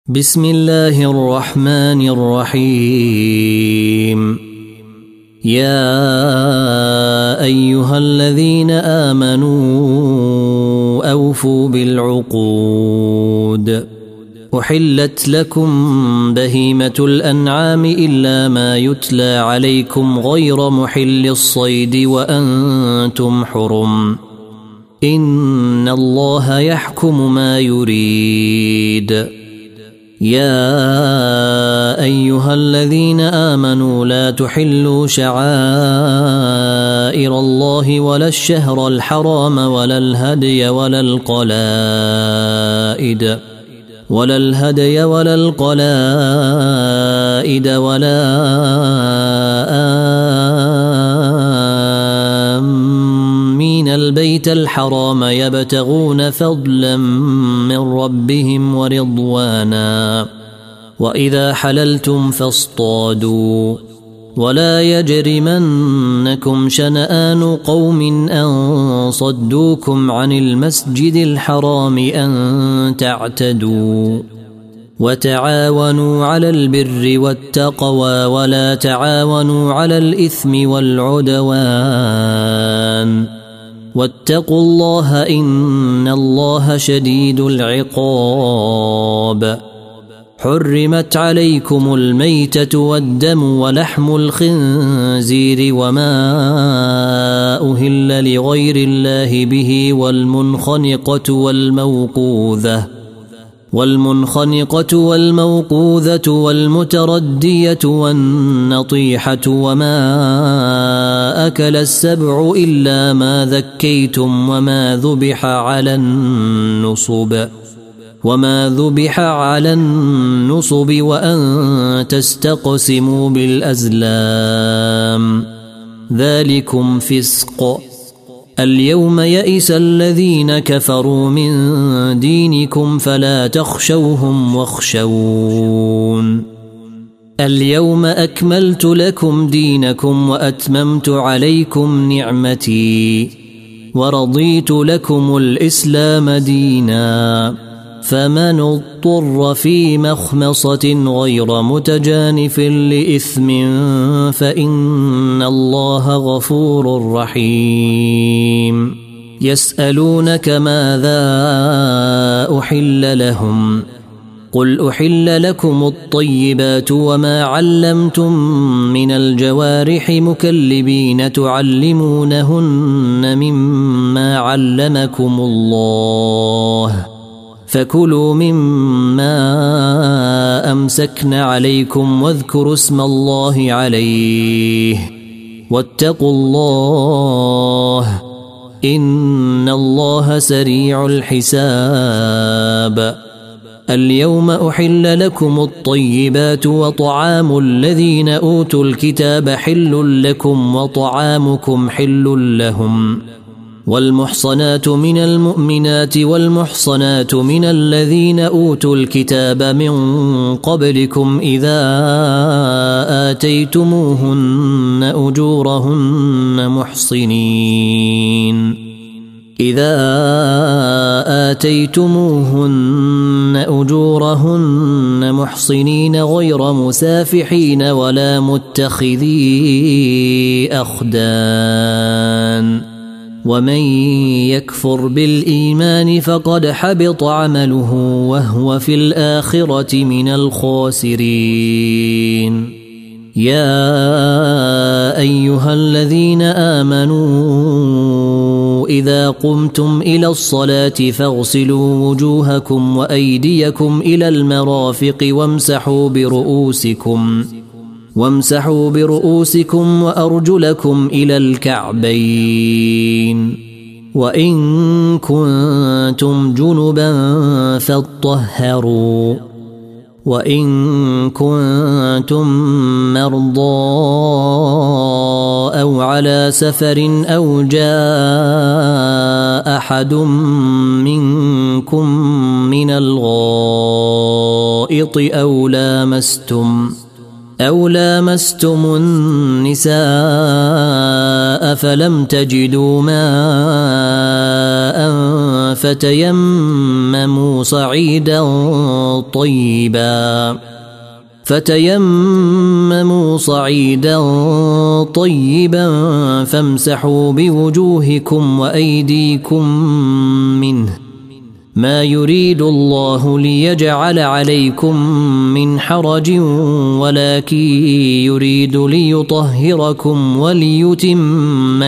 بسم الله الرحمن الرحيم. يا أيها الذين آمنوا أوفوا بالعقود. أحلت لكم بهيمة الأنعام إلا ما يتلى عليكم غير محل الصيد وأنتم حرم. إن الله يحكم ما يريد. يا أيها الذين آمنوا لا تحلوا شعائر الله ولا الشهر الحرام ولا الهدي ولا القلائد ولا آمين البيت الحرام يبتغون فضلا من ربهم ورضوانا. وإذا حللتم فاصطادوا ولا يجرمنكم شنآن قوم أن صدوكم عن المسجد الحرام أن تعتدوا. وتعاونوا على البر والتقوى ولا تعاونوا على الإثم والعدوان. واتقوا الله إن الله شديد العقاب. حرمت عليكم الميتة والدم ولحم الخنزير وما أهل لغير الله به والمنخنقة والموقوذة والمتردية والنطيحة وما أكل السبع إلا ما ذكيتم وما ذبح على النصب وأن تستقسموا بالأزلام ذلكم فسق. اليوم يئس الذين كفروا من دينكم فلا تخشوهم واخشون. اليوم أكملت لكم دينكم وأتممت عليكم نعمتي ورضيت لكم الإسلام دينا. فمن اضطر في مخمصة غير متجانف لإثم فإن الله غفور رحيم. يسألونك ماذا أحل لهم قل أحل لكم الطيبات وما علمتم من الجوارح مكلبين تعلمونهن مما علمكم الله فكلوا مما أمسكن عليكم واذكروا اسم الله عليه واتقوا الله إن الله سريع الحساب. اليوم أحل لكم الطيبات وطعام الذين أوتوا الكتاب حل لكم وطعامكم حل لهم. والمحصنات من المؤمنات والمحصنات من الذين أوتوا الكتاب من قبلكم إذا آتيتموهن أجورهن محصنين غير مسافحين ولا متخذي أخدان. ومن يكفر بالإيمان فقد حبط عمله وهو في الآخرة من الخاسرين. يا أيها الذين آمنوا إذا قمتم إلى الصلاة فاغسلوا وجوهكم وأيديكم إلى المرافق وامسحوا برؤوسكم وأرجلكم إلى الكعبين. وإن كنتم جنبا فاطهروا. وإن كنتم مرضى أو على سفر أو جاء أحد منكم من الغائط أو لامستم النساء فلم تجدوا ماء فتيمموا صعيدا طيبا فامسحوا بوجوهكم وأيديكم منه ما يريد الله ليجعل عليكم من حرج ولكن يريد ليطهركم وليتم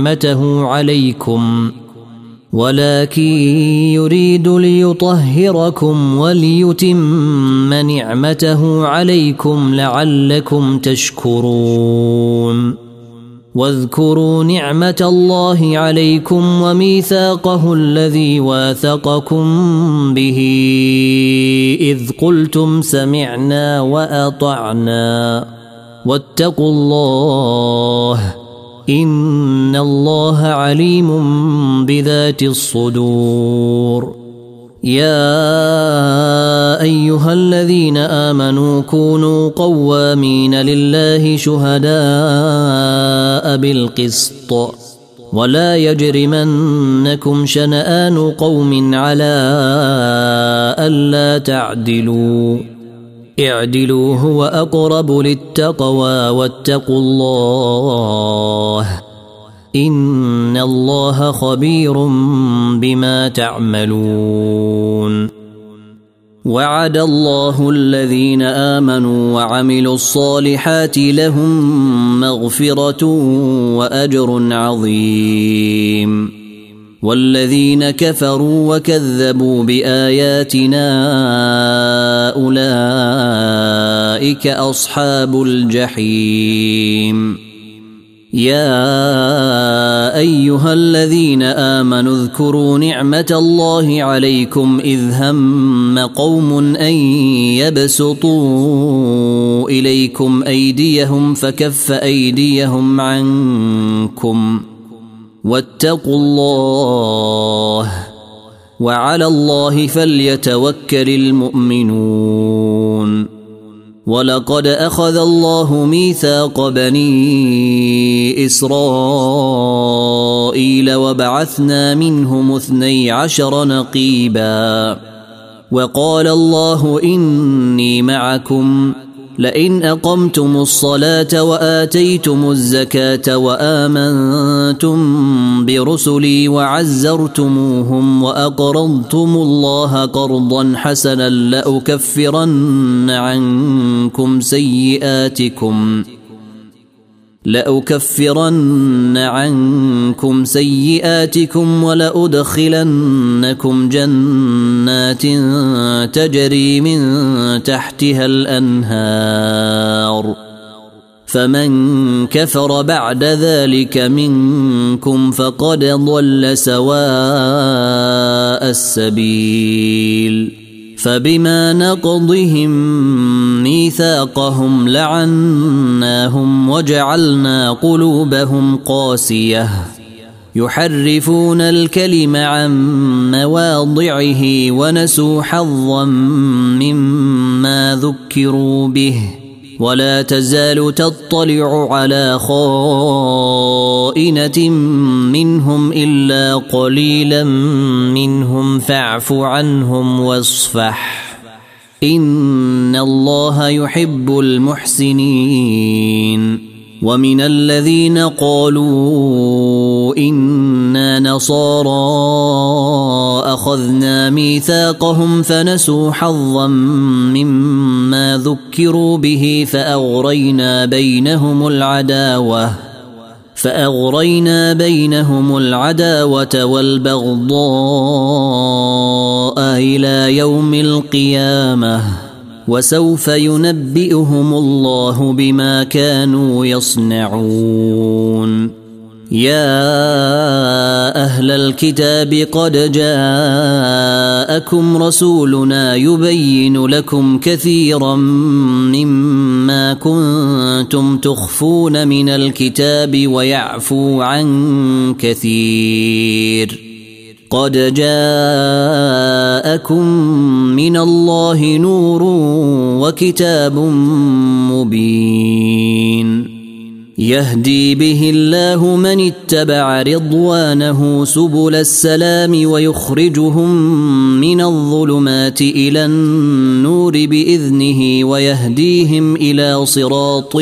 نعمته عليكم لعلكم تشكرون واذكروا نعمة الله عليكم وميثاقه الذي واثقكم به إذ قلتم سمعنا وأطعنا واتقوا الله إن الله عليم بذات الصدور يا أيها الذين آمنوا كونوا قوامين لله شهداء بالقسط ولا يجرمنكم شنآن قوم على ألا تعدلوا اعدلوا هو أقرب للتقوى واتقوا الله إن الله خبير بما تعملون وعد الله الذين آمنوا وعملوا الصالحات لهم مغفرة وأجر عظيم والذين كفروا وكذبوا بآياتنا أولئك أصحاب الجحيم يا أيها الذين آمنوا اذكروا نعمة الله عليكم إذ هم قوم أن يبسطوا إليكم أيديهم فكف أيديهم عنكم واتقوا الله وعلى الله فليتوكل المؤمنون ولقد أخذ الله ميثاق بني إسرائيل وبعثنا منهم 12 نقيبا وقال الله إني معكم لئن أقمتم الصلاة وآتيتم الزكاة وآمنتم برسلي وعزرتموهم وأقرضتم الله قرضا حسنا لأكفرن عنكم سيئاتكم ولأدخلنكم جنات تجري من تحتها الأنهار فمن كفر بعد ذلك منكم فقد ضل سواء السبيل فبما نقضهم ميثاقهم لعناهم وجعلنا قلوبهم قاسية يحرفون الكلم عن مواضعه ونسوا حظا مما ذكروا به ولا تزال تطلع على خائنة منهم إلا قليلا منهم فاعف عنهم واصفح إن الله يحب المحسنين ومن الذين قالوا إنا نصارى أخذنا ميثاقهم فنسوا حظا مما ذكروا به فأغرينا بينهم العداوة والبغضاء إلى يوم القيامة وسوف ينبئهم الله بما كانوا يصنعون يا أهل الكتاب قد جاءكم رسولنا يبين لكم كثيرا مما كنتم تخفون من الكتاب ويعفو عن كثير قد جاءكم من الله نور وكتاب مبين يهدي به الله من اتبع رضوانه سبل السلام ويخرجهم من الظلمات إلى النور بإذنه ويهديهم إلى صراط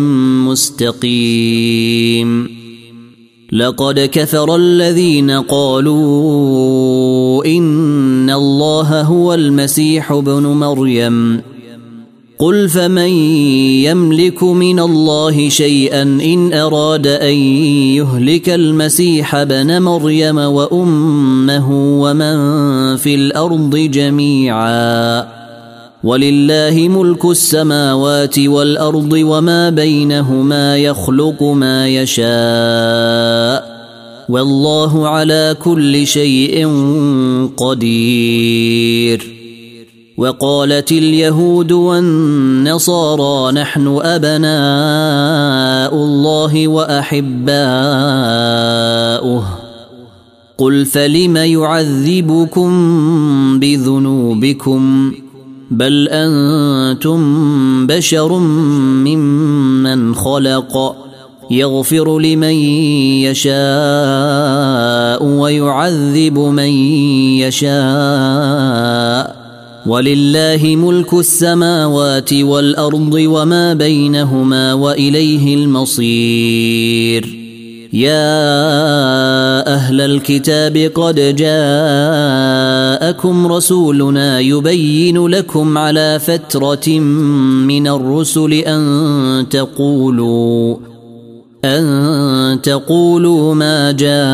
مستقيم. لقد كفر الذين قالوا إن الله هو المسيح ابن مريم قل فمن يملك من الله شيئا إن أراد أن يهلك المسيح ابن مريم وأمه ومن في الأرض جميعا ولله ملك السماوات والأرض وما بينهما يخلق ما يشاء والله على كل شيء قدير. وقالت اليهود والنصارى نحن أبناء الله وأحباؤه قل فلم يعذبكم بذنوبكم بل أنتم بشر ممن خلق يغفر لمن يشاء ويعذب من يشاء ولله ملك السماوات والأرض وما بينهما وإليه المصير. يا أهل الكتاب قد جاءكم رسولنا يبين لكم على فترة من الرسل أن تقولوا ما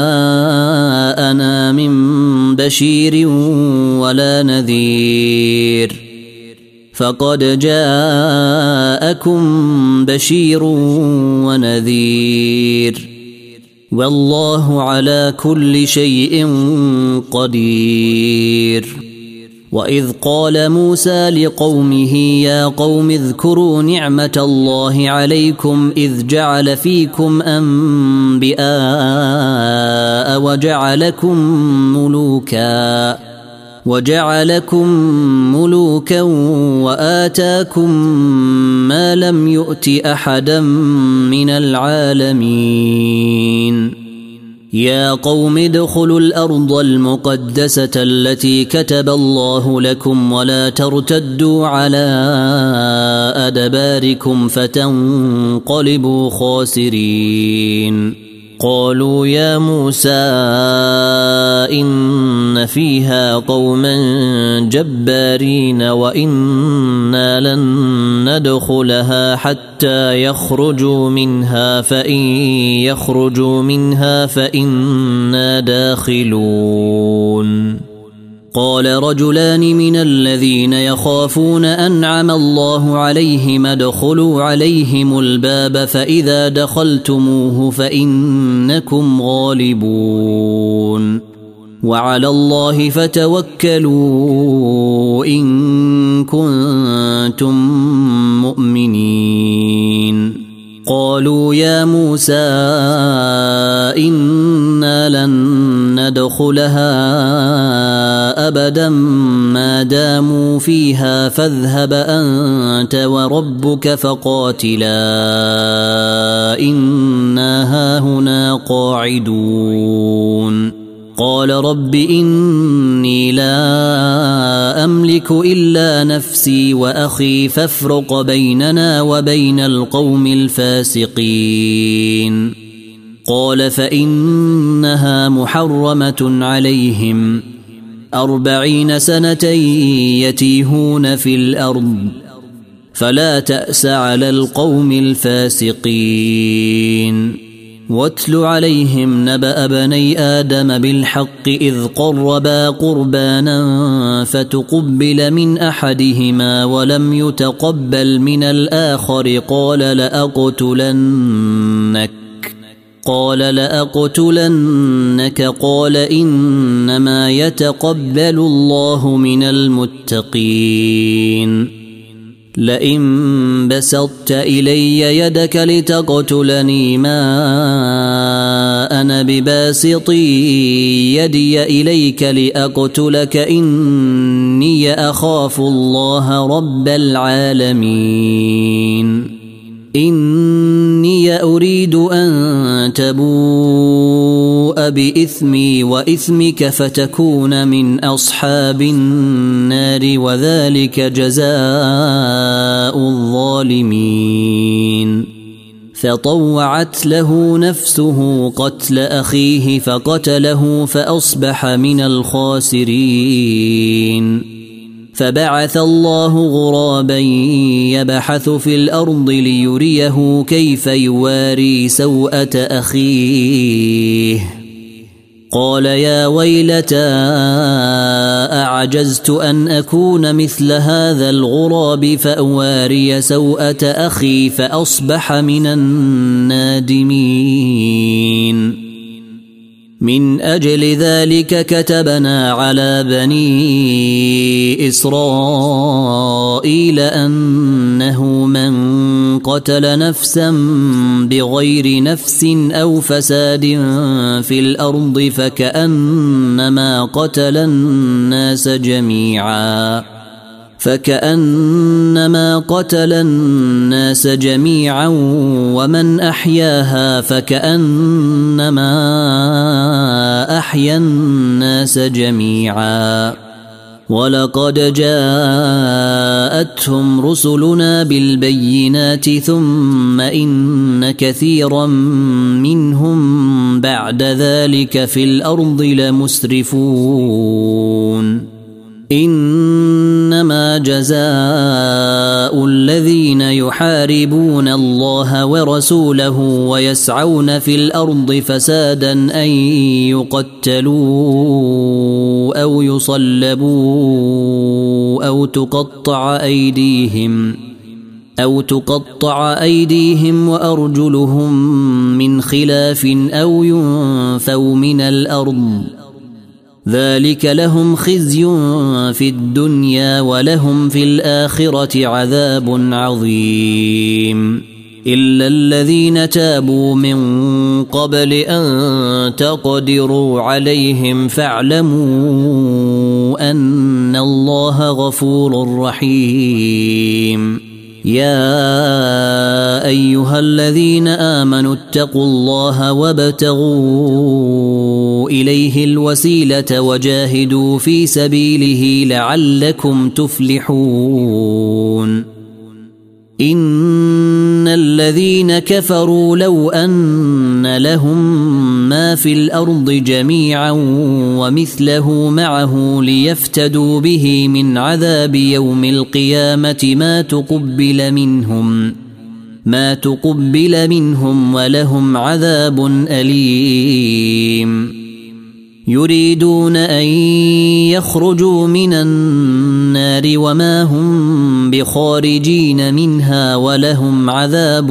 جاءنا من بشير ولا نذير فقد جاءكم بشير ونذير والله على كل شيء قدير. وإذ قال موسى لقومه يا قوم اذكروا نعمة الله عليكم إذ جعل فيكم أنبياء وجعلكم ملوكا وآتاكم ما لم يؤت أحدا من العالمين. يا قوم ادخلوا الأرض المقدسة التي كتب الله لكم ولا ترتدوا على أدباركم فتنقلبوا خاسرين. قالوا يا موسى إن فيها قوما جبارين وإنا لن ندخلها حتى يخرجوا منها فإن يخرجوا منها فإنا داخلون. قال رجلان من الذين يخافون أنعم الله عليهم ادخلوا عليهم الباب فإذا دخلتموه فإنكم غالبون وعلى الله فتوكلوا إن كنتم مؤمنين. قالوا يا موسى إنا لن ندخلها أبدا ما داموا فيها فاذهب أنت وربك فقاتلا إنا هاهنا قاعدون. قال رب إني لا أملك إلا نفسي وأخي فافرق بيننا وبين القوم الفاسقين. قال فإنها محرمة عليهم 40 سنة يتيهون في الأرض فلا تأس على القوم الفاسقين. واتل عليهم نبأ بني آدم بالحق إذ قربا قربانا فتقبل من أحدهما ولم يتقبل من الآخر قال لأقتلنك قال إنما يتقبل الله من المتقين. لئن بسطت إلي يدك لتقتلني ما أنا بباسط يدي إليك لأقتلك إني أخاف الله رب العالمين. إني إني أريد أن تبوء بإثمي وإثمك فتكون من أصحاب النار وذلك جزاء الظالمين فطوعت له نفسه قتل أخيه فقتله فأصبح من الخاسرين فبعث الله غرابا يبحث في الأرض ليريه كيف يواري سوءة أخيه قال يا ويلتى أعجزت أن أكون مثل هذا الغراب فأواري سوءة أخي فأصبح من النادمين من أجل ذلك كتبنا على بني إسرائيل أنه من قتل نفسا بغير نفس أو فساد في الأرض فكأنما قتل الناس جميعا ومن أحياها فكأنما أحيا الناس جميعا ولقد جاءتهم رسلنا بالبينات ثم إن كثيرا منهم بعد ذلك في الأرض لمسرفون إنما جزاء الذين يحاربون الله ورسوله ويسعون في الأرض فسادا أن يقتلوا أو يصلبوا أو تقطع أيديهم وأرجلهم من خلاف أو ينفوا من الأرض ذلك لهم خزي في الدنيا ولهم في الآخرة عذاب عظيم إلا الذين تابوا من قبل أن تقدروا عليهم فاعلموا أن الله غفور رحيم يا أيها الذين آمنوا اتقوا الله وابتغوا إليه الوسيلة وجاهدوا في سبيله لعلكم تفلحون إن الذين كفروا لو أن لهم ما في الأرض جميعا ومثله معه ليفتدوا به من عذاب يوم القيامة ما تقبل منهم ولهم عذاب أليم يريدون أن يخرجوا من النار وما هم بخارجين منها ولهم عذاب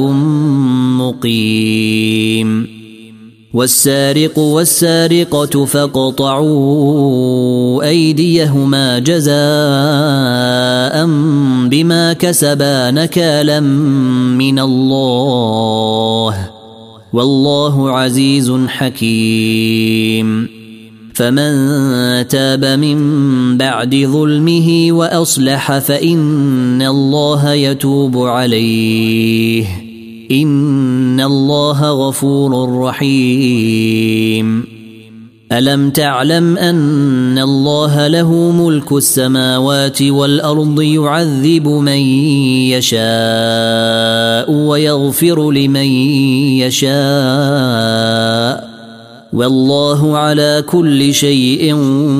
مقيم والسارق والسارقة فاقطعوا أيديهما جزاء بما كسبا نكالا من الله والله عزيز حكيم فمن تاب من بعد ظلمه وأصلح فإن الله يتوب عليه إن الله غفور رحيم ألم تعلم أن الله له ملك السماوات والأرض يعذب من يشاء ويغفر لمن يشاء والله على كل شيء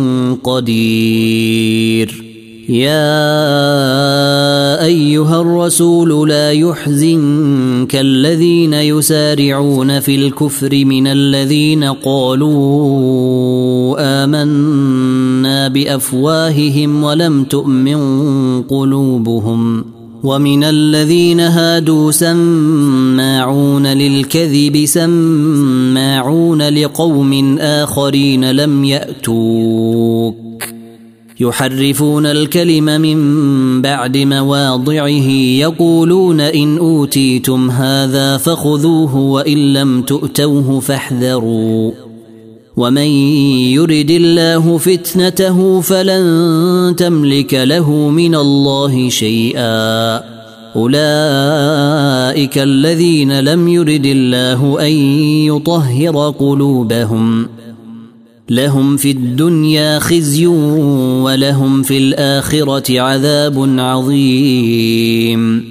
قدير يا أيها الرسول لا يحزنك الذين يسارعون في الكفر من الذين قالوا آمنا بأفواههم ولم تؤمن قلوبهم ومن الذين هادوا سماعون للكذب سماعون لقوم آخرين لم يأتوك يحرفون الكلم من بعد مواضعه يقولون إن أوتيتم هذا فخذوه وإن لم تؤتوه فاحذروا ومن يرد الله فتنته فلن تملك له من الله شيئا أولئك الذين لم يرد الله أن يطهر قلوبهم لهم في الدنيا خزي ولهم في الآخرة عذاب عظيم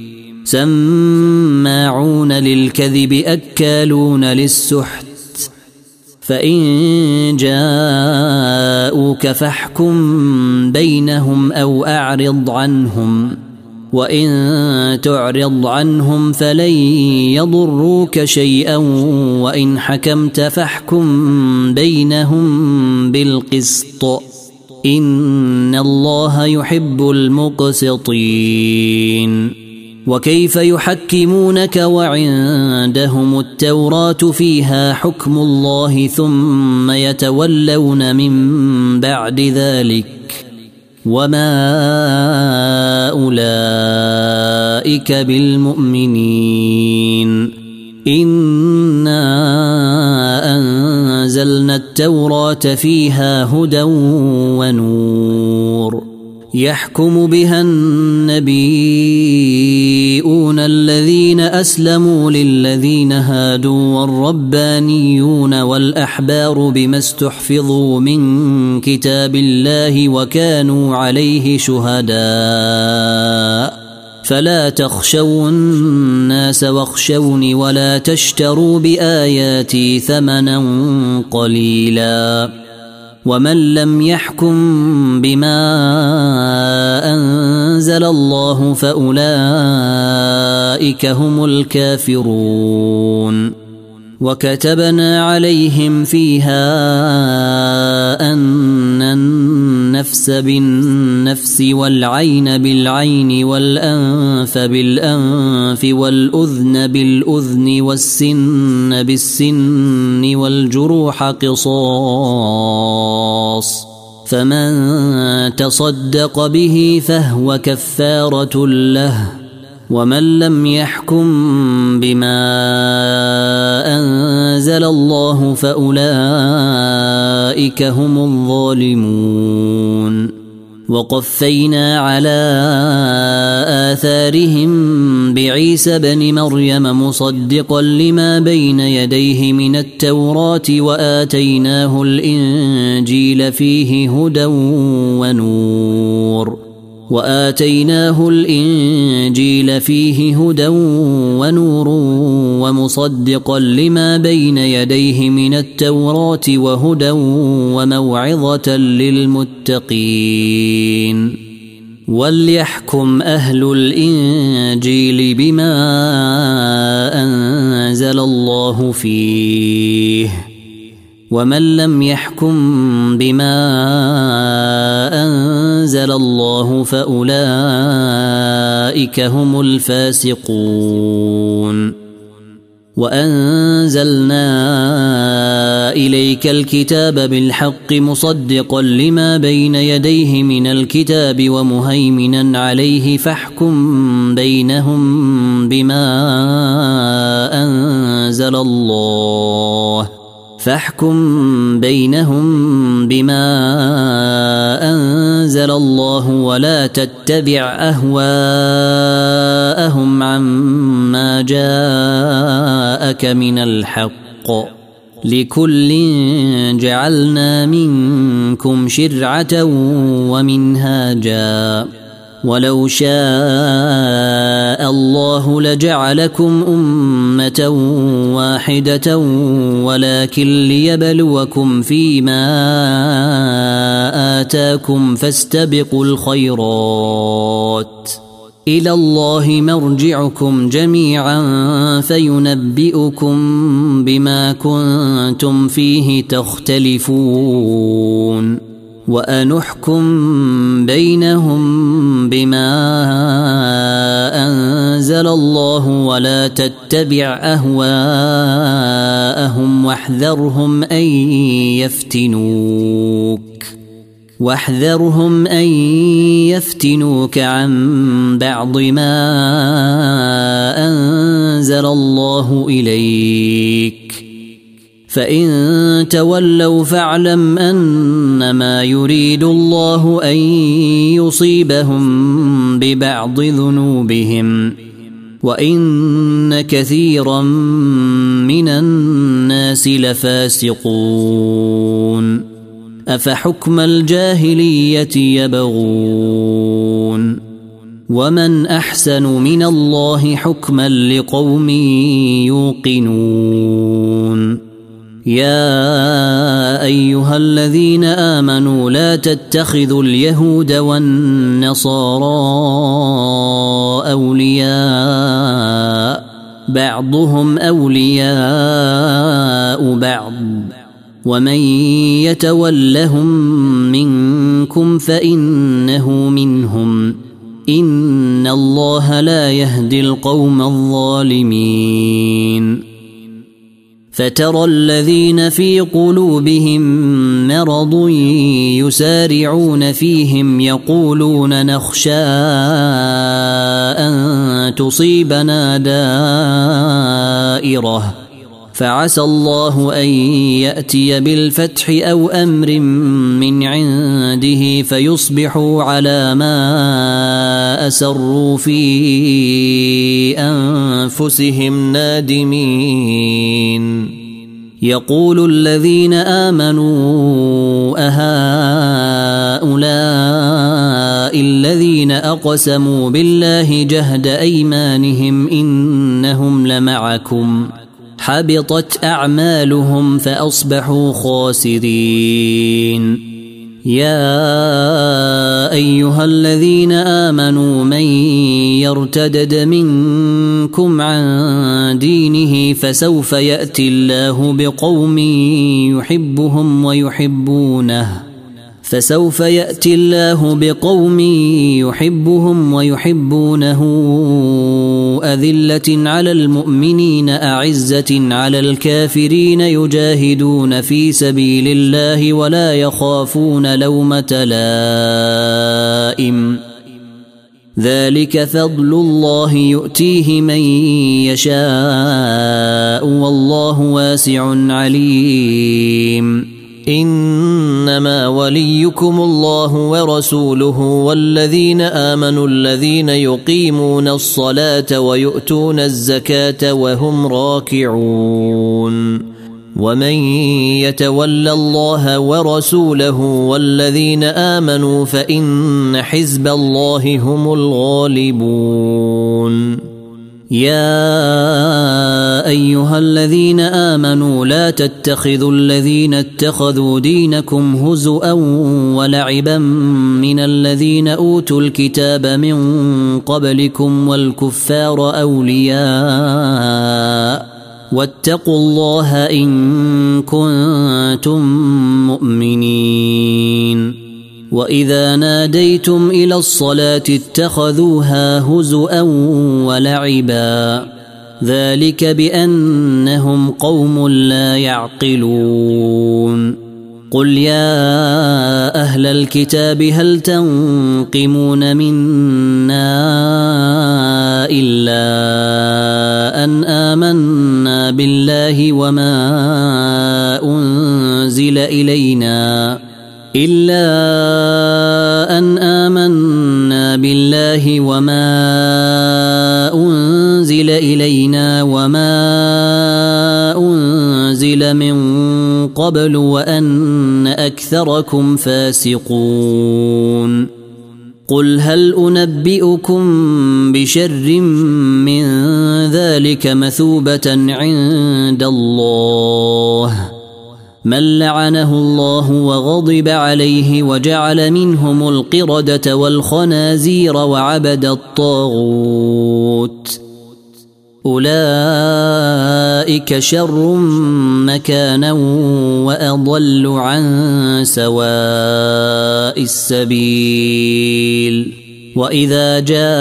سماعون للكذب أكالون للسحت فإن جاءوك فاحكم بينهم أو أعرض عنهم وإن تعرض عنهم فلن يضروك شيئا وإن حكمت فاحكم بينهم بالقسط إن الله يحب المقسطين وكيف يحكمونك وعندهم التوراة فيها حكم الله ثم يتولون من بعد ذلك وما أولئك بالمؤمنين إنا أنزلنا التوراة فيها هدى ونور يحكم بها النبيون الذين أسلموا للذين هادوا والربانيون والأحبار بما استحفظوا من كتاب الله وكانوا عليه شهداء فلا تخشوا الناس واخشوني ولا تشتروا بآياتي ثمنا قليلا ومن لم يحكم بما أنزل الله فأولئك هم الكافرون وكتبنا عليهم فيها أن النفس بالنفس والعين بالعين والأنف بالأنف والأذن بالأذن والسن بالسن والجروح قصاص فمن تصدق به فهو كفارة له ومن لم يحكم بما أنزل الله فأولئك هم الظالمون وقفينا على آثارهم بعيسى بن مريم مصدقا لما بين يديه من التوراة وآتيناه الإنجيل فيه هدى ونور ومصدقا لما بين يديه من التوراة وهدى وموعظة للمتقين وليحكم أهل الإنجيل بما أنزل الله فيه ومن لم يحكم بما أنزل الله فأولئك هم الفاسقون وأنزلنا إليك الكتاب بالحق مصدقا لما بين يديه من الكتاب ومهيمنا عليه فاحكم بينهم بما أنزل الله ولا تتبع أهواءهم عما جاءك من الحق لكل جعلنا منكم شرعة ومنهاجا ولو شاء الله لجعلكم أمة واحدة ولكن ليبلوكم فيما آتاكم فاستبقوا الخيرات إلى الله مرجعكم جميعا فينبئكم بما كنتم فيه تختلفون وأنحكم بينهم بما أنزل الله ولا تتبع أهواءهم واحذرهم أن يفتنوك عن بعض ما أنزل الله إليك فإن تولوا فاعلم أنما يريد الله أن يصيبهم ببعض ذنوبهم وإن كثيرا من الناس لفاسقون أفحكم الجاهلية يبغون ومن أحسن من الله حكما لقوم يوقنون يا أيها الذين آمنوا لا تتخذوا اليهود والنصارى أولياء بعضهم أولياء بعض ومن يتولهم منكم فإنه منهم إن الله لا يهدي القوم الظالمين فترى الذين في قلوبهم مرض يسارعون فيهم يقولون نخشى أن تصيبنا دائرة فعسى الله أن يأتي بالفتح أو أمر من عنده فيصبحوا على ما أسروا في أنفسهم نادمين يقول الذين آمنوا أهؤلاء الذين أقسموا بالله جهد أيمانهم إنهم لمعكم حبطت أعمالهم فأصبحوا خاسرين يا أيها الذين آمنوا من يرتدد منكم عن دينه فسوف يأتي الله بقوم يحبهم ويحبونه أذلة على المؤمنين أعزة على الكافرين يجاهدون في سبيل الله ولا يخافون لومة لائم ذلك فضل الله يؤتيه من يشاء والله واسع عليم إنما وليكم الله ورسوله والذين آمنوا الذين يقيمون الصلاة ويؤتون الزكاة وهم راكعون ومن يتول الله ورسوله والذين آمنوا فإن حزب الله هم الغالبون يا أيها الذين آمنوا لا تتخذوا الذين اتخذوا دينكم هزؤا ولعبا من الذين أوتوا الكتاب من قبلكم والكفار أولياء واتقوا الله إن كنتم مؤمنين وإذا ناديتم إلى الصلاة اتخذوها هزؤا ولعبا ذلك بأنهم قوم لا يعقلون قل يا أهل الكتاب هل تنقمون منا إلا أن آمنا بالله وما أنزل إلينا وما أنزل من قبل وأن أكثركم فاسقون قل هل أنبئكم بشر من ذلك مثوبة عند الله من لعنه الله وغضب عليه وجعل منهم القردة والخنازير وعبد الطاغوت أولئك شر مكانا وأضل عن سواء السبيل وإذا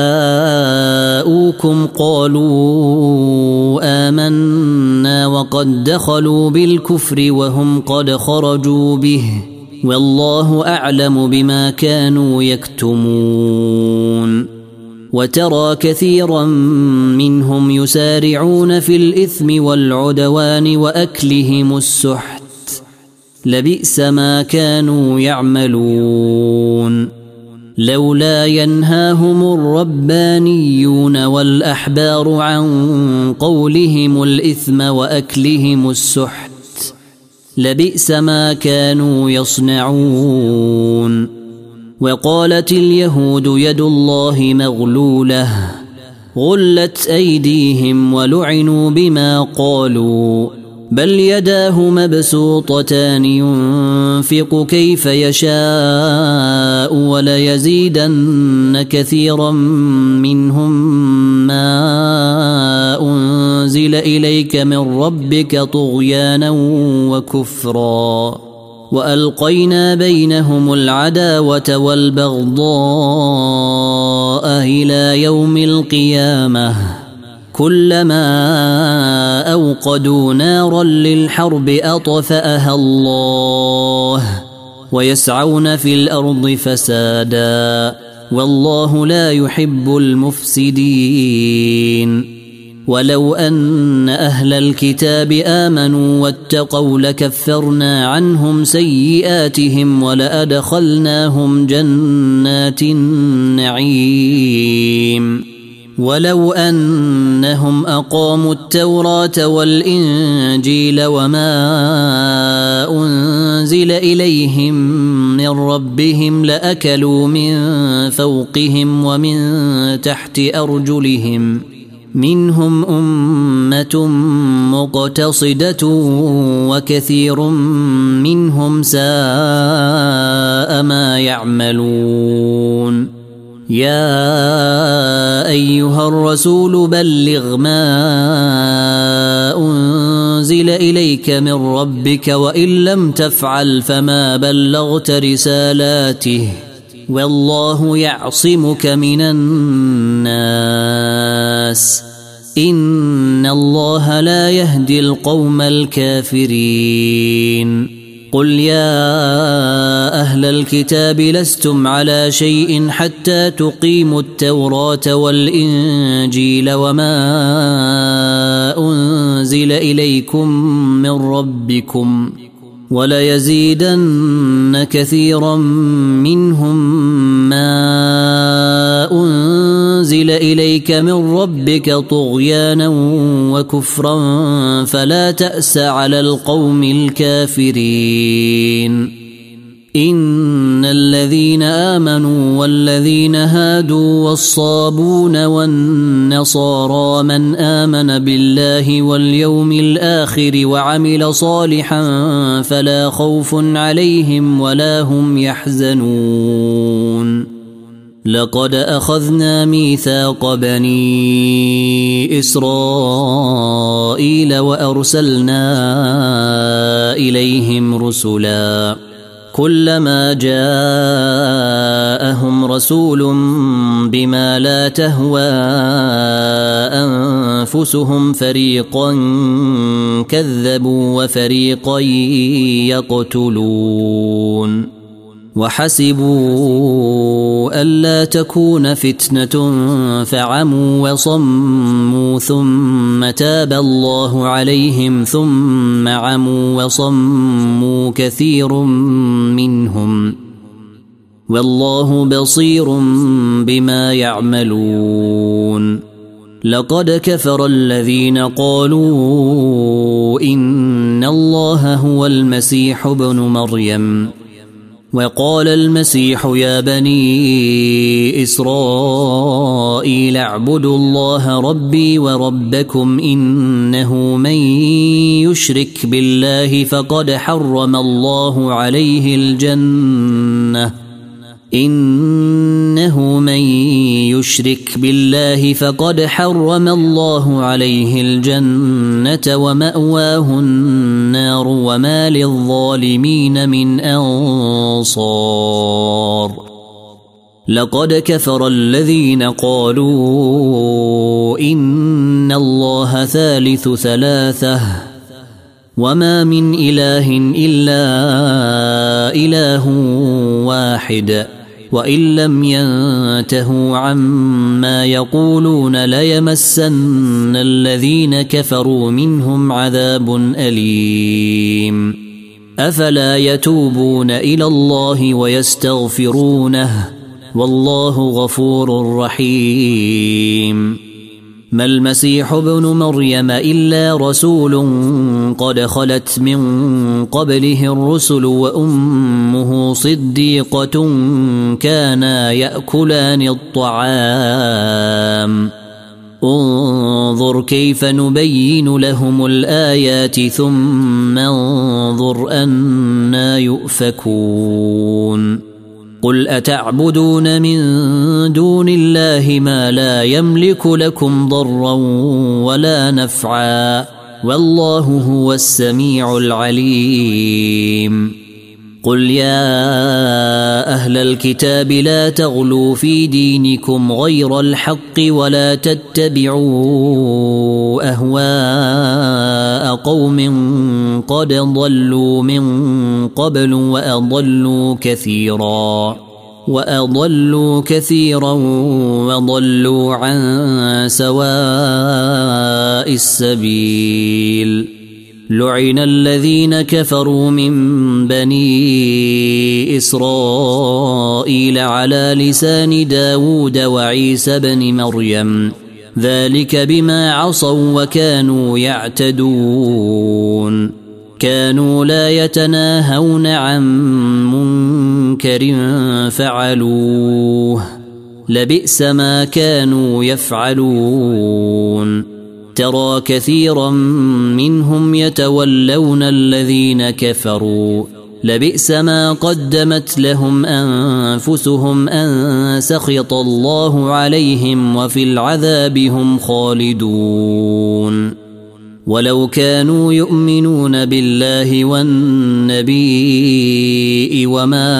جاءوكم قالوا آمنا وقد دخلوا بالكفر وهم قد خرجوا به والله أعلم بما كانوا يكتمون وترى كثيرا منهم يسارعون في الإثم والعدوان وأكلهم السحت لبئس ما كانوا يعملون لولا ينهاهم الربانيون والأحبار عن قولهم الإثم وأكلهم السحت لبئس ما كانوا يصنعون. وقالت اليهود يد الله مغلولة غلت أيديهم ولعنوا بما قالوا بل يداه مبسوطتان ينفق كيف يشاء وليزيدن كثيرا منهم ما أنزل إليك من ربك طغيانا وكفرا وألقينا بينهم العداوة والبغضاء إلى يوم القيامة كلما أوقدوا نارا للحرب أطفأها الله ويسعون في الأرض فسادا والله لا يحب المفسدين. ولو أن أهل الكتاب آمنوا واتقوا لكفرنا عنهم سيئاتهم ولأدخلناهم جنات النعيم ولو أنهم أقاموا التوراة والإنجيل وما أنزل إليهم من ربهم لأكلوا من فوقهم ومن تحت أرجلهم منهم أمة مقتصدة وكثير منهم ساء ما يعملون. يا أيها الرسول بلغ ما أنزل إليك من ربك وإن لم تفعل فما بلغت رسالاته والله يعصمك من الناس إن الله لا يهدي القوم الكافرين. قل يا أهل الكتاب لستم على شيء حتى تقيموا التوراة والإنجيل وما أنزل إليكم من ربكم وليزيدن كثيرا منهم ما أنزل إليك من ربك طغيانا وكفرا فلا تأس على القوم الكافرين. إن الذين آمنوا والذين هادوا والصابون والنصارى من آمن بالله واليوم الآخر وعمل صالحا فلا خوف عليهم ولا هم يحزنون. لقد أخذنا ميثاق بني إسرائيل وأرسلنا إليهم رسلا كلما جاءهم رسول بما لا تهوى أنفسهم فريقا كذبوا وفريقا يقتلون وحسبوا ألا تكون فتنة فعموا وصموا ثم تاب الله عليهم ثم عموا وصموا كثير منهم والله بصير بما يعملون. لقد كفر الذين قالوا إن الله هو المسيح ابن مريم وقال المسيح يا بني إسرائيل اعبدوا الله ربي وربكم إنه من يشرك بالله فقد حرم الله عليه الجنة إنه من يشرك بالله فقد حرم الله عليه الجنة ومأواه النار وما للظالمين من أنصار. لقد كفر الذين قالوا إن الله ثالث ثلاثة وما من إله إلا إله واحد وإن لم ينتهوا عما يقولون ليمسن الذين كفروا منهم عذاب أليم. أفلا يتوبون إلى الله ويستغفرونه والله غفور رحيم. ما المسيح ابن مريم إلا رسول قد خلت من قبله الرسل وأمه صديقة كانا يأكلان الطعام انظر كيف نبين لهم الآيات ثم انظر أنا يؤفكون. قل أتعبدون من دون الله ما لا يملك لكم ضرا ولا نفعا والله هو السميع العليم. قل يا أهل الكتاب لا تغلوا في دينكم غير الحق ولا تتبعوا أهواء قوم قد ضلوا من قبل وأضلوا كثيرا وضلوا عن سواء السبيل. لعن الذين كفروا من بني إسرائيل على لسان داود وعيسى بن مريم ذلك بما عصوا وكانوا يعتدون. كانوا لا يتناهون عن منكر فعلوه لبئس ما كانوا يفعلون. ترى كثيرا منهم يتولون الذين كفروا لبئس ما قدمت لهم أنفسهم أن سخط الله عليهم وفي العذاب هم خالدون. ولو كانوا يؤمنون بالله والنبي وما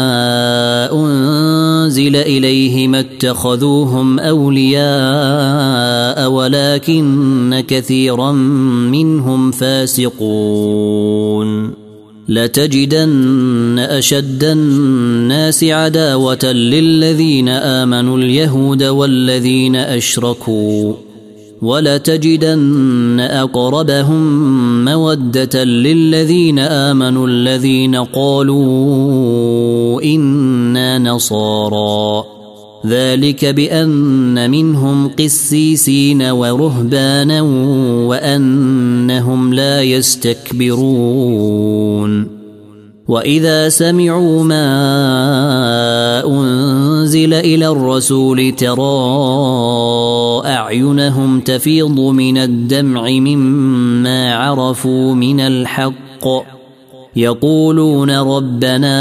أنزل إليه ما اتخذوهم أولياء ولكن كثيرا منهم فاسقون. لتجدن أشد الناس عداوة للذين آمنوا اليهود والذين أشركوا ولتجدن أقربهم مودة للذين آمنوا الذين قالوا إنا نصارى ذلك بأن منهم قسيسين ورهبانا وأنهم لا يستكبرون. وإذا سمعوا ما أنزل إلى الرسول ترى أعينهم تفيض من الدمع مما عرفوا من الحق يقولون ربنا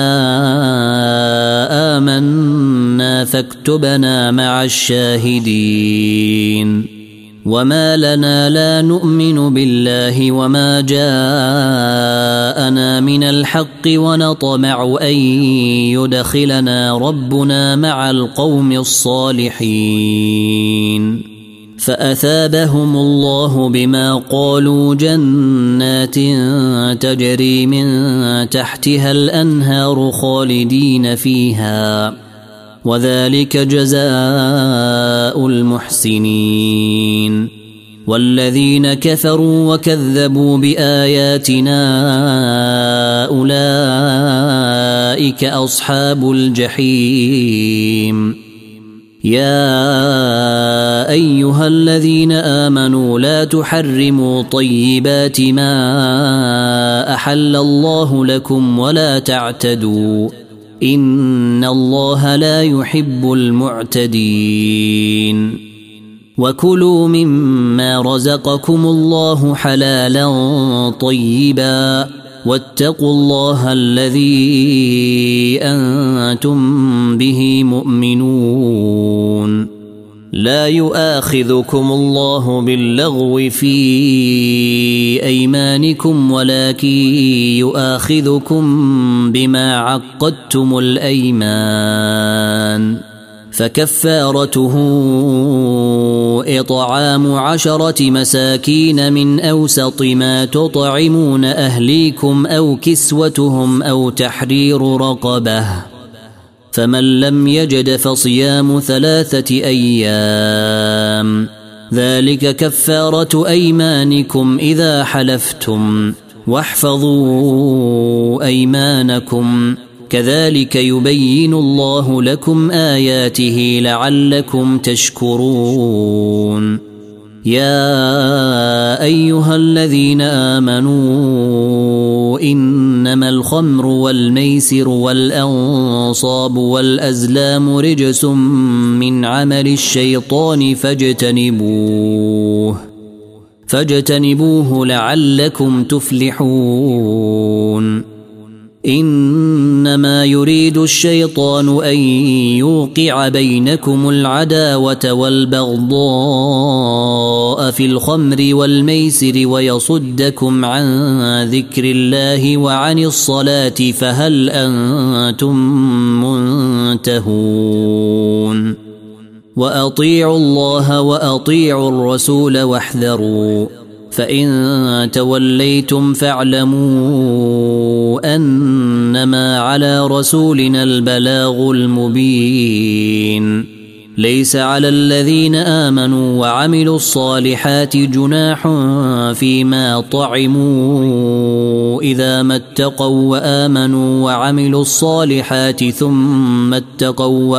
آمنا فاكتبنا مع الشاهدين. وما لنا لا نؤمن بالله وما جاءنا من الحق ونطمع أن يدخلنا ربنا مع القوم الصالحين. فأثابهم الله بما قالوا جنات تجري من تحتها الأنهار خالدين فيها وذلك جزاء المحسنين. والذين كفروا وكذبوا بآياتنا أولئك أصحاب الجحيم. يا أيها الذين آمنوا لا تحرموا طيبات ما أحل الله لكم ولا تعتدوا إن الله لا يحب المعتدين. وكلوا مما رزقكم الله حلالا طيبا واتقوا الله الذي أنتم به مؤمنون. لا يؤاخذكم الله باللغو في أيمانكم ولكن يؤاخذكم بما عقدتم الأيمان فكفارته إطعام 10 مساكين من أوسط ما تطعمون أهليكم أو كسوتهم أو تحرير رقبة فمن لم يجد فصيام 3 أيام ذلك كفارة أيمانكم إذا حلفتم واحفظوا أيمانكم كذلك يبين الله لكم آياته لعلكم تشكرون يا أيها الذين آمنوا إنما الخمر والميسر والأنصاب والأزلام رجس من عمل الشيطان فاجتنبوه لعلكم تفلحون إنما يريد الشيطان أن يوقع بينكم العداوة والبغضاء في الخمر والميسر ويصدكم عن ذكر الله وعن الصلاة فهل أنتم منتهون وأطيعوا الله وأطيعوا الرسول واحذروا فإن توليتم فاعلموا أنما على رسولنا البلاغ المبين ليس على الذين آمنوا وعملوا الصالحات جناح فيما طعموا إذا ما اتقوا وآمنوا وعملوا الصالحات ثم اتقوا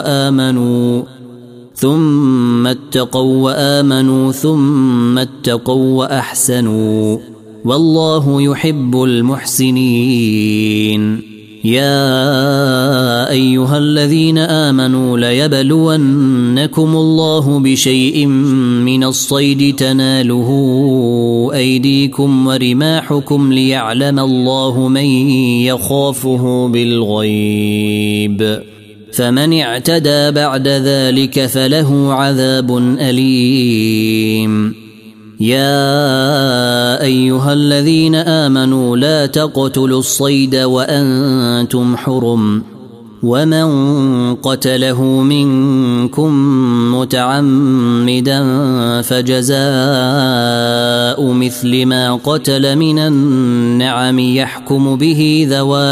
وآمنوا ثم اتقوا وأحسنوا والله يحب المحسنين يا أيها الذين آمنوا ليبلونكم الله بشيء من الصيد تناله أيديكم ورماحكم ليعلم الله من يخافه بالغيب فمن اعتدى بعد ذلك فله عذاب أليم يا أيها الذين آمنوا لا تقتلوا الصيد وأنتم حرم ومن قتله منكم متعمدا فجزاء مثل ما قتل من النعم يحكم به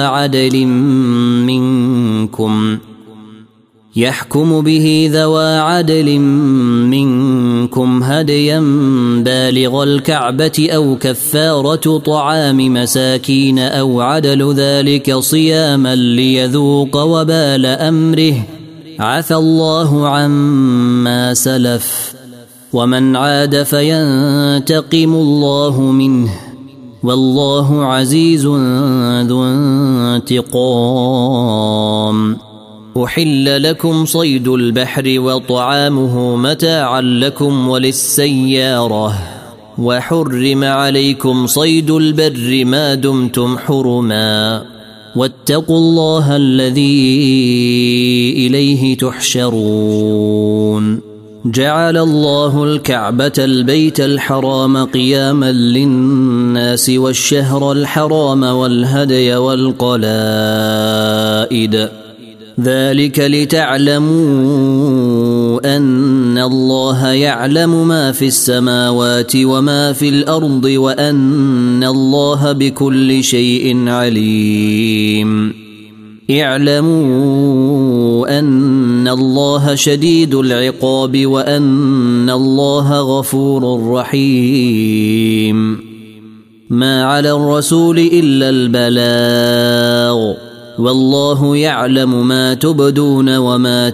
ذوى عدل منكم هديا بالغ الكعبة أو كفارة طعام مساكين أو عدل ذلك صياما ليذوق وبال أمره عفى الله عما سلف ومن عاد فينتقم الله منه والله عزيز ذو انتقام أحل لكم صيد البحر وطعامه متاعا لكم وللسيارة وحرم عليكم صيد البر ما دمتم حرما واتقوا الله الذي إليه تحشرون جعل الله الكعبة البيت الحرام قياما للناس والشهر الحرام والهدي والقلائد ذلك لتعلموا أن الله يعلم ما في السماوات وما في الأرض وأن الله بكل شيء عليم اعلموا أن الله شديد العقاب وأن الله غفور رحيم ما على الرسول إلا البلاغ والله يعلم ما تبدون وما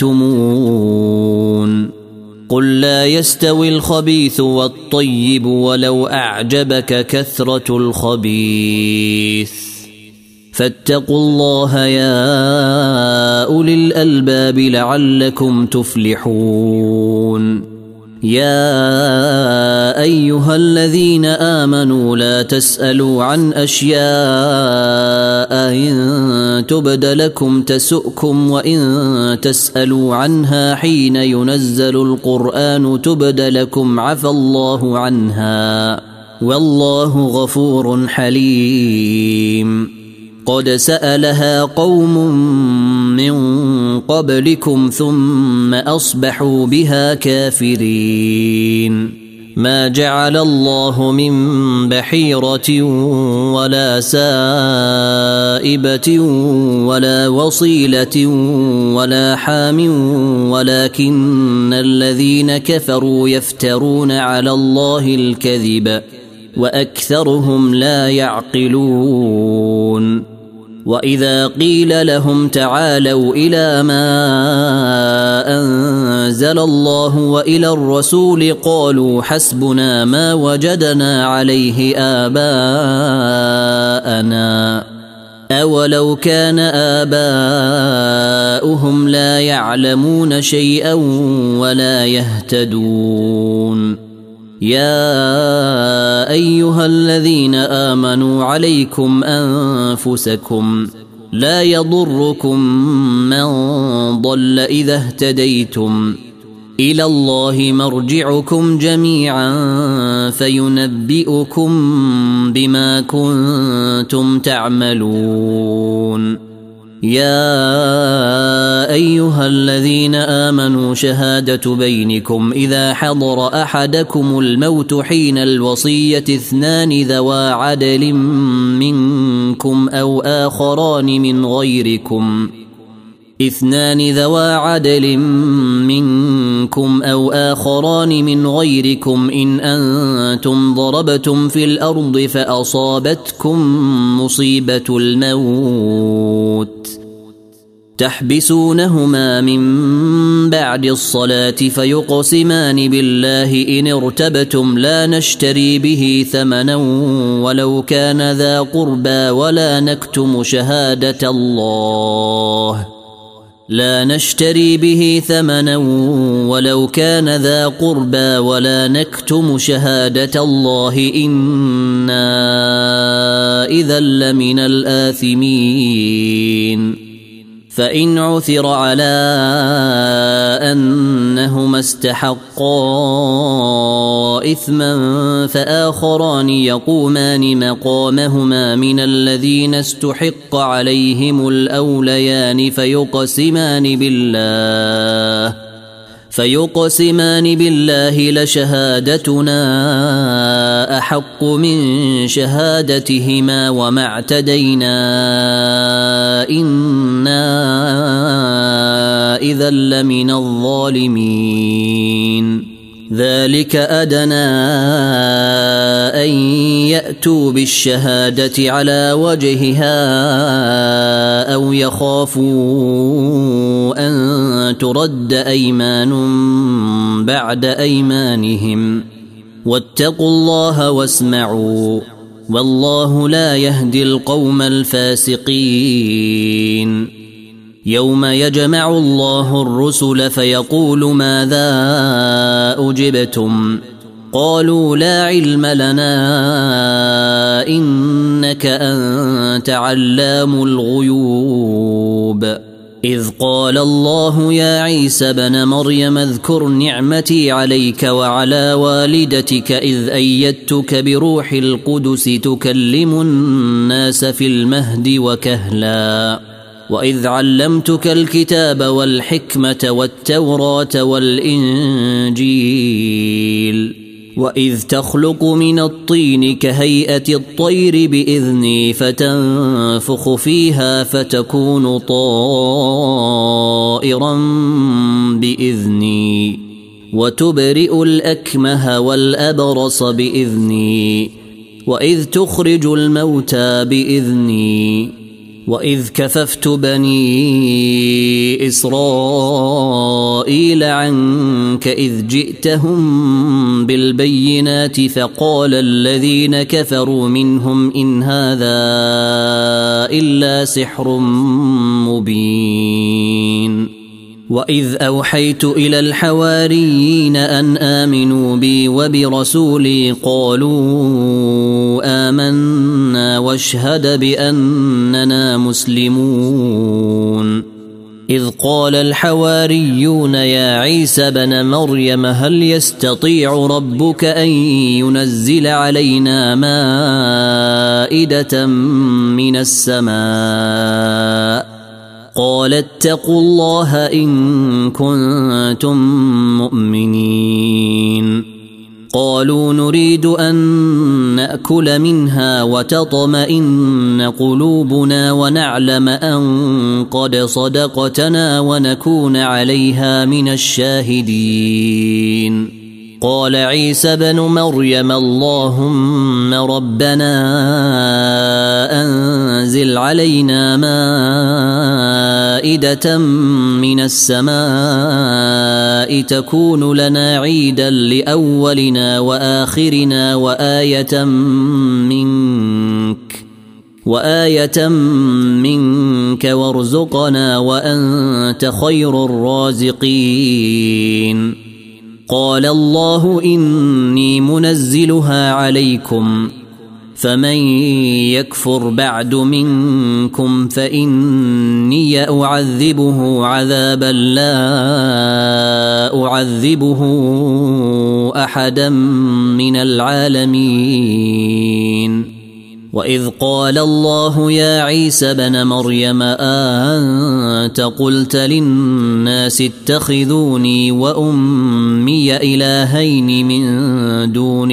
تكتمون قل لا يستوي الخبيث والطيب ولو أعجبك كثرة الخبيث فاتقوا الله يا أولي الألباب لعلكم تفلحون يا أيها الذين آمنوا لا تسألوا عن أشياء إن تبد لكم تسؤكم وإن تسألوا عنها حين ينزل القرآن تبد لكم عفى الله عنها والله غفور حليم قد سألها قوم من قبلكم ثم أصبحوا بها كافرين ما جعل الله من بحيرة ولا سائبة ولا وصيلة ولا حام ولكن الذين كفروا يفترون على الله الكذب وأكثرهم لا يعقلون وإذا قيل لهم تعالوا إلى ما أنزل الله وإلى الرسول قالوا حسبنا ما وجدنا عليه آباءنا أولو كان آباؤهم لا يعلمون شيئا ولا يهتدون يا أيها الذين آمنوا عليكم أنفسكم لا يضركم من ضل إذا اهتديتم إلى الله مرجعكم جميعا فينبئكم بما كنتم تعملون يا أيها الذين آمنوا شهادة بينكم إذا حضر أحدكم الموت حين الوصية 2 ذوى عدل منكم أو آخران من غيركم إن أنتم ضربتم في الأرض فأصابتكم مصيبة الموت تحبسونهما من بعد الصلاة فيقسمان بالله إن ارتبتم لا نشتري به ثمنا ولو كان ذا قربى ولا نكتم شهادة الله إنا إذا لمن الآثمين فإن عثر على أنهما استحقا إثما فآخران يقومان مقامهما من الذين استحق عليهم الأوليان فيقسمان بالله لشهادتنا أحق من شهادتهما وما اعتدينا إنا إذا لمن الظالمين ذلك أدنى أن يأتوا بالشهادة على وجهها أو يخافوا أن ترد أيمان بعد أيمانهم واتقوا الله واسمعوا والله لا يهدي القوم الفاسقين يوم يجمع الله الرسل فيقول ماذا أجبتم قالوا لا علم لنا إنك أنت علام الغيوب إذ قال الله يا عيسى ابن مريم اذكر نعمتي عليك وعلى والدتك إذ أيدتك بروح القدس تكلم الناس في المهد وكهلا وإذ علمتك الكتاب والحكمة والتوراة والإنجيل وإذ تخلق من الطين كهيئة الطير بإذني فتنفخ فيها فتكون طائرا بإذني وتبرئ الأكمه والأبرص بإذني وإذ تخرج الموتى بإذني وإذ كففت بني إسرائيل عنك إذ جئتهم بالبينات فقال الذين كفروا منهم إن هذا إلا سحر مبين وإذ أوحيت إلى الحواريين أن آمنوا بي وبرسولي قالوا آمنا واشهد بأننا مسلمون إذ قال الحواريون يا عيسى ابن مريم هل يستطيع ربك أن ينزل علينا مائدة من السماء قال اتقوا الله إن كنتم مؤمنين قالوا نريد أن نأكل منها وتطمئن قلوبنا ونعلم أن قد صدقتنا ونكون عليها من الشاهدين قال عيسى بن مريم اللهم ربنا أنزل علينا مائدة من السماء تكون لنا عيدا لأولنا وآخرنا وآية منك وارزقنا وأنت خير الرازقين. قال الله إني منزلها عليكم فمن يكفر بعد منكم فإني أعذبه عذابا لا أعذبه أحدا من العالمين. وإذ قال الله يا عيسى بن مريم أنت قلت للناس اتخذوني وأمي إلهين من دون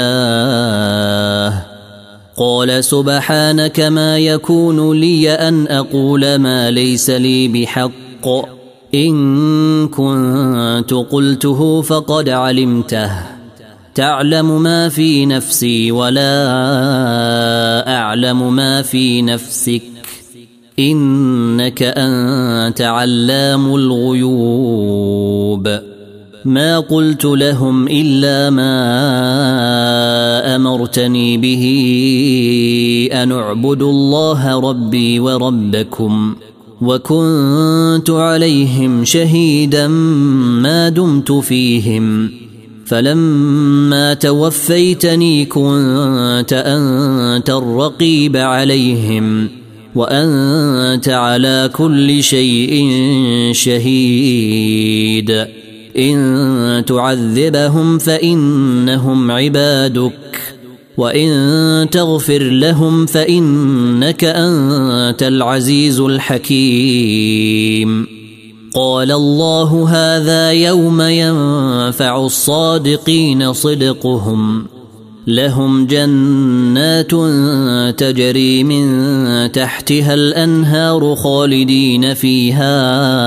الله قال سبحانك ما يكون لي أن أقول ما ليس لي بحق إن كنت قلته فقد علمته تعلم ما في نفسي ولا أعلم ما في نفسك إنك أنت علام الغيوب. ما قلت لهم إلا ما أمرتني به أن اعبدوا الله ربي وربكم وكنت عليهم شهيدا ما دمت فيهم فلما توفيتني كنت أنت الرقيب عليهم وأنت على كل شيء شهيد. إن تعذبهم فإنهم عبادك وإن تغفر لهم فإنك أنت العزيز الحكيم. قال الله هذا يوم ينفع الصادقين صدقهم لهم جنات تجري من تحتها الأنهار خالدين فيها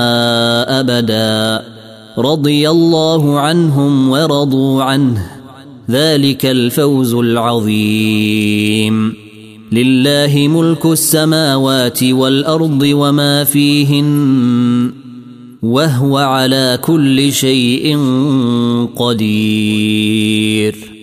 أبدا رضي الله عنهم ورضوا عنه ذلك الفوز العظيم. لله ملك السماوات والأرض وما فيهن وهو على كل شيء قدير.